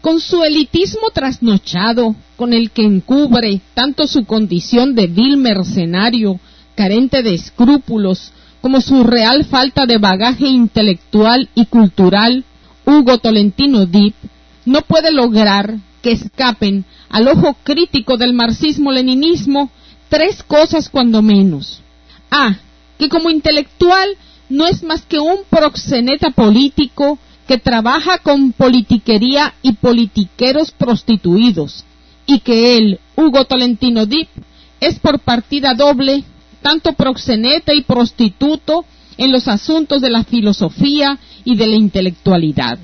con su elitismo trasnochado, con el que encubre tanto su condición de vil mercenario, carente de escrúpulos, como su real falta de bagaje intelectual y cultural, Hugo Tolentino Dipp no puede lograr que escapen al ojo crítico del marxismo-leninismo tres cosas cuando menos. A. Que como intelectual no es más que un proxeneta político que trabaja con politiquería y politiqueros prostituidos, y que él, Hugo Tolentino Dipp, es por partida doble tanto proxeneta y prostituto en los asuntos de la filosofía y de la intelectualidad.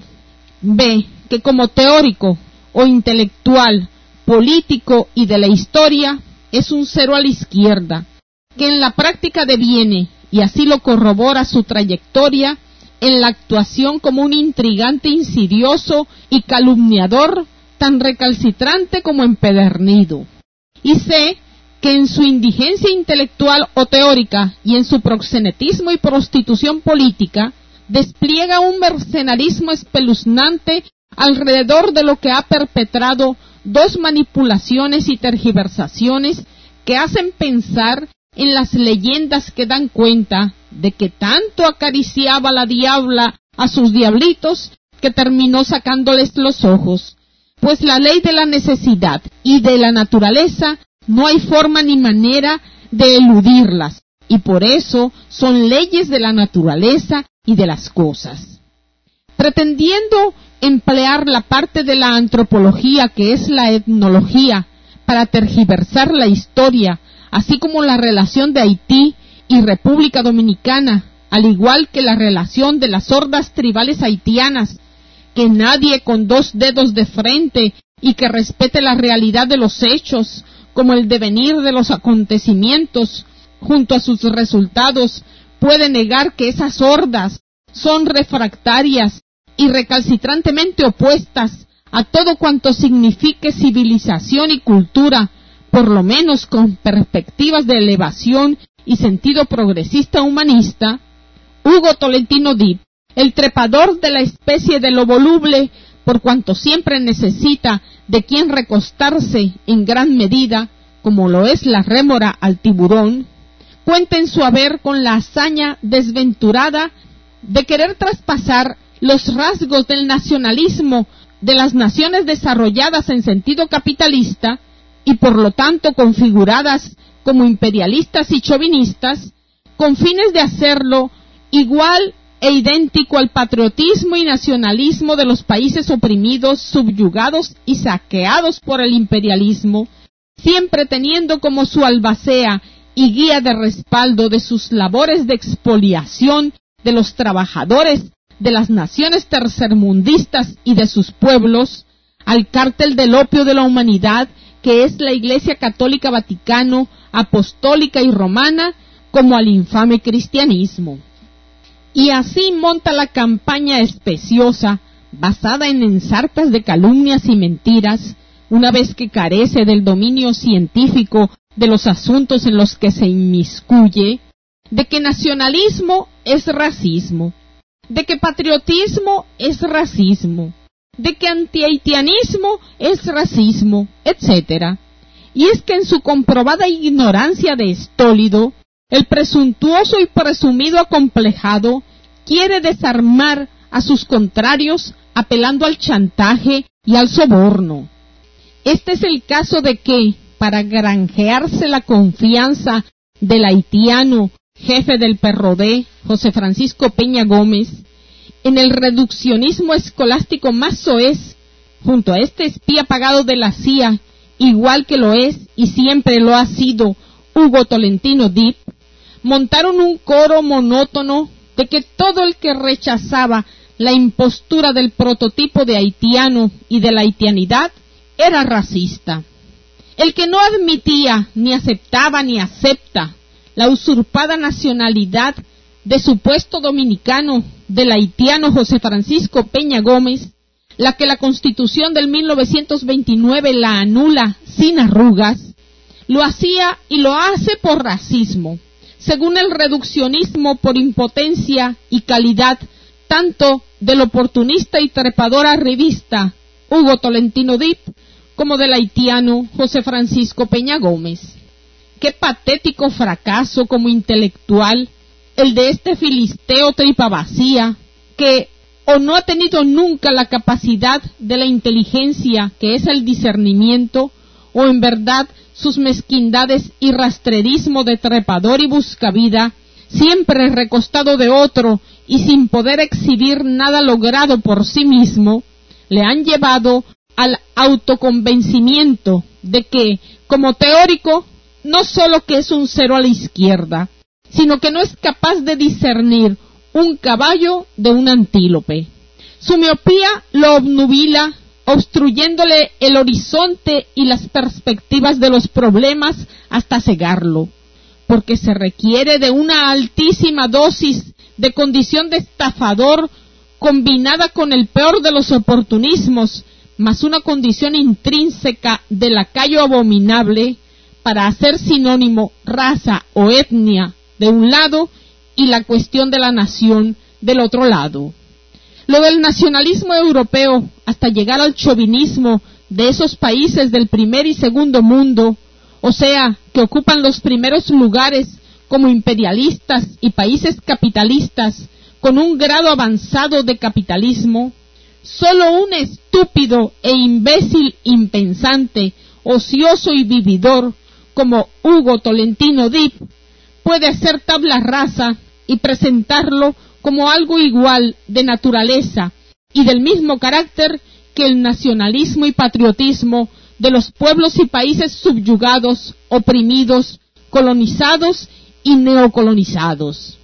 B. Que como teórico o intelectual, político y de la historia, es un cero a la izquierda, que en la práctica deviene, y así lo corrobora su trayectoria, en la actuación como un intrigante insidioso y calumniador, tan recalcitrante como empedernido. Y C. Que en su indigencia intelectual o teórica y en su proxenetismo y prostitución política, despliega un mercenarismo espeluznante alrededor de lo que ha perpetrado dos manipulaciones y tergiversaciones que hacen pensar en las leyendas que dan cuenta de que tanto acariciaba la diabla a sus diablitos que terminó sacándoles los ojos, pues la ley de la necesidad y de la naturaleza no hay forma ni manera de eludirlas, y por eso son leyes de la naturaleza y de las cosas. Pretendiendo emplear la parte de la antropología que es la etnología para tergiversar la historia, así como la relación de Haití y República Dominicana, al igual que la relación de las hordas tribales haitianas, que nadie con dos dedos de frente y que respete la realidad de los hechos, como el devenir de los acontecimientos, junto a sus resultados, puede negar que esas hordas son refractarias y recalcitrantemente opuestas a todo cuanto signifique civilización y cultura, por lo menos con perspectivas de elevación y sentido progresista humanista. Hugo Tolentino Dipp, el trepador de la especie de lo voluble, por cuanto siempre necesita de quien recostarse en gran medida, como lo es la rémora al tiburón, cuenta en su haber con la hazaña desventurada de querer traspasar los rasgos del nacionalismo de las naciones desarrolladas en sentido capitalista y por lo tanto configuradas como imperialistas y chauvinistas, con fines de hacerlo igual e idéntico al patriotismo y nacionalismo de los países oprimidos, subyugados y saqueados por el imperialismo, siempre teniendo como su albacea y guía de respaldo de sus labores de expoliación de los trabajadores de las naciones tercermundistas y de sus pueblos, al cártel del opio de la humanidad, que es la Iglesia Católica Vaticano, Apostólica y Romana, como al infame cristianismo. Y así monta la campaña especiosa, basada en ensartas de calumnias y mentiras, una vez que carece del dominio científico de los asuntos en los que se inmiscuye, de que nacionalismo es racismo, de que patriotismo es racismo, de que antihaitianismo es racismo, etc. Y es que en su comprobada ignorancia de Estólido, el presuntuoso y presumido acomplejado quiere desarmar a sus contrarios apelando al chantaje y al soborno. Este es el caso de que, para granjearse la confianza del haitiano jefe del PRD, José Francisco Peña Gómez, en el reduccionismo escolástico más soez, junto a este espía pagado de la CIA, igual que lo es y siempre lo ha sido Hugo Tolentino Dipp, montaron un coro monótono de que todo el que rechazaba la impostura del prototipo de haitiano y de la haitianidad era racista. El que no admitía, ni aceptaba, ni acepta la usurpada nacionalidad de supuesto dominicano del haitiano José Francisco Peña Gómez, la que la Constitución del 1929 la anula sin arrugas, lo hacía y lo hace por racismo, según el reduccionismo por impotencia y calidad tanto del oportunista y trepador arribista Hugo Tolentino Dip como del haitiano José Francisco Peña Gómez. Qué patético fracaso como intelectual el de este filisteo tripa vacía, que o no ha tenido nunca la capacidad de la inteligencia, que es el discernimiento, o en verdad sus mezquindades y rastrerismo de trepador y buscavida, siempre recostado de otro y sin poder exhibir nada logrado por sí mismo, le han llevado al autoconvencimiento de que, como teórico, no solo que es un cero a la izquierda, sino que no es capaz de discernir un caballo de un antílope. Su miopía lo obnubila, obstruyéndole el horizonte y las perspectivas de los problemas hasta cegarlo, porque se requiere de una altísima dosis de condición de estafador combinada con el peor de los oportunismos, más una condición intrínseca de lacayo abominable para hacer sinónimo raza o etnia de un lado y la cuestión de la nación del otro lado. Lo del nacionalismo europeo hasta llegar al chauvinismo de esos países del primer y segundo mundo, o sea, que ocupan los primeros lugares como imperialistas y países capitalistas con un grado avanzado de capitalismo, solo un estúpido e imbécil impensante, ocioso y vividor como Hugo Tolentino Dip puede hacer tabla rasa y presentarlo como algo igual de naturaleza y del mismo carácter que el nacionalismo y patriotismo de los pueblos y países subyugados, oprimidos, colonizados y neocolonizados.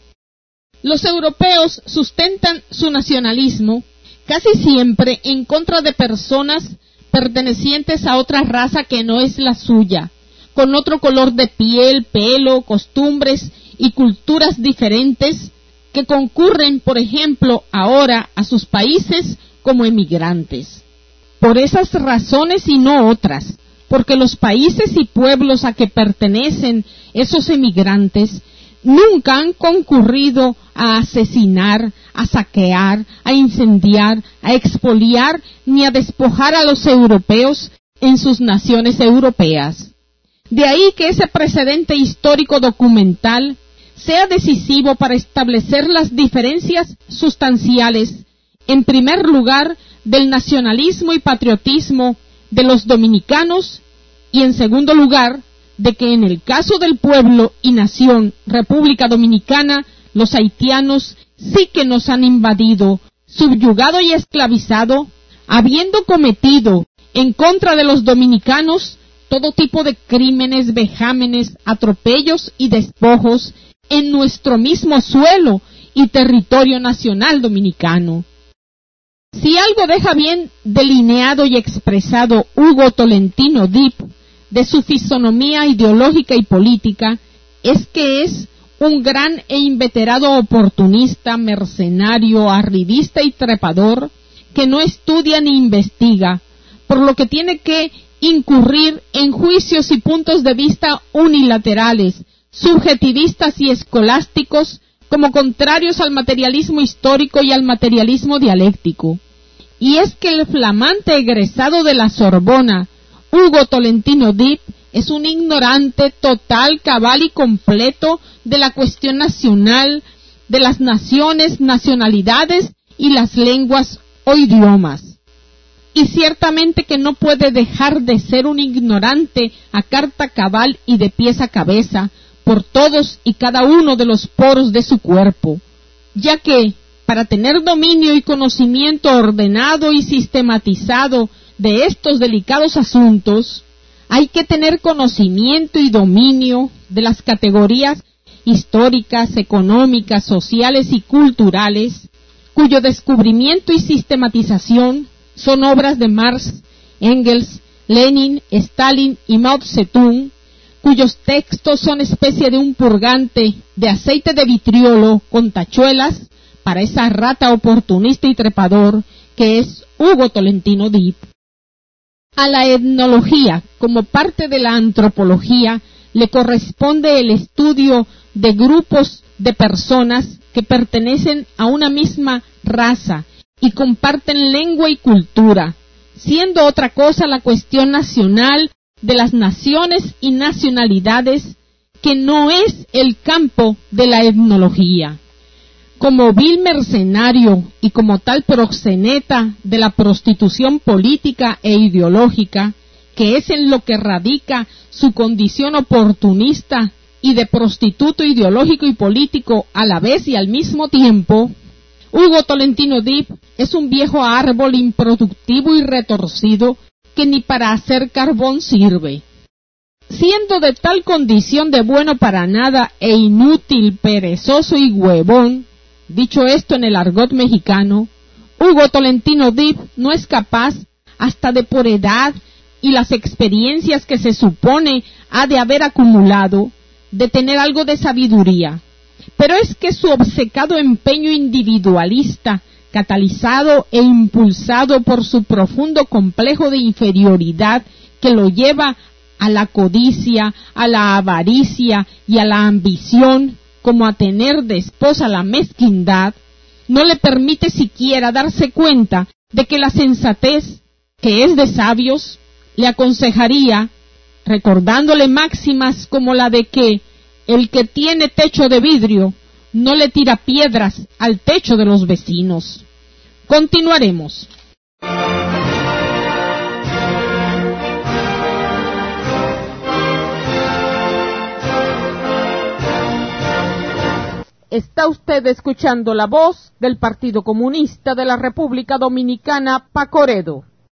Los europeos sustentan su nacionalismo casi siempre en contra de personas pertenecientes a otra raza que no es la suya, con otro color de piel, pelo, costumbres y culturas diferentes, que concurren, por ejemplo, ahora a sus países como emigrantes. Por esas razones y no otras, porque los países y pueblos a que pertenecen esos emigrantes nunca han concurrido a asesinar, a saquear, a incendiar, a expoliar ni a despojar a los europeos en sus naciones europeas. De ahí que ese precedente histórico documental sea decisivo para establecer las diferencias sustanciales, en primer lugar, del nacionalismo y patriotismo de los dominicanos y, en segundo lugar, de que en el caso del pueblo y nación República Dominicana, los haitianos sí que nos han invadido, subyugado y esclavizado, habiendo cometido en contra de los dominicanos todo tipo de crímenes, vejámenes, atropellos y despojos en nuestro mismo suelo y territorio nacional dominicano. Si algo deja bien delineado y expresado Hugo Tolentino Dip de su fisonomía ideológica y política, es que es un gran e inveterado oportunista, mercenario, arribista y trepador, que no estudia ni investiga, por lo que tiene que incurrir en juicios y puntos de vista unilaterales, subjetivistas y escolásticos, como contrarios al materialismo histórico y al materialismo dialéctico. Y es que el flamante egresado de la Sorbona, Hugo Tolentino Dip, es un ignorante total, cabal y completo de la cuestión nacional, de las naciones, nacionalidades y las lenguas o idiomas. Y ciertamente que no puede dejar de ser un ignorante a carta cabal y de pies a cabeza por todos y cada uno de los poros de su cuerpo, ya que para tener dominio y conocimiento ordenado y sistematizado de estos delicados asuntos, hay que tener conocimiento y dominio de las categorías históricas, económicas, sociales y culturales, cuyo descubrimiento y sistematización son obras de Marx, Engels, Lenin, Stalin y Mao Zedong, cuyos textos son especie de un purgante de aceite de vitriolo con tachuelas para esa rata oportunista y trepador que es Hugo Tolentino Dip. A la etnología, como parte de la antropología, le corresponde el estudio de grupos de personas que pertenecen a una misma raza y comparten lengua y cultura, siendo otra cosa la cuestión nacional de las naciones y nacionalidades, que no es el campo de la etnología. Como vil mercenario y como tal proxeneta de la prostitución política e ideológica, que es en lo que radica su condición oportunista y de prostituto ideológico y político a la vez y al mismo tiempo, Hugo Tolentino Dipp es un viejo árbol improductivo y retorcido que ni para hacer carbón sirve. Siendo de tal condición de bueno para nada e inútil, perezoso y huevón, dicho esto en el argot mexicano, Hugo Tolentino Dipp no es capaz, hasta de por edad y las experiencias que se supone ha de haber acumulado, de tener algo de sabiduría. Pero es que su obcecado empeño individualista, catalizado e impulsado por su profundo complejo de inferioridad que lo lleva a la codicia, a la avaricia y a la ambición, como a tener de esposa la mezquindad, no le permite siquiera darse cuenta de que la sensatez, que es de sabios, le aconsejaría, recordándole máximas como la de que el que tiene techo de vidrio no le tira piedras al techo de los vecinos. Continuaremos. Está usted escuchando la voz del Partido Comunista de la República Dominicana, Pacoredo.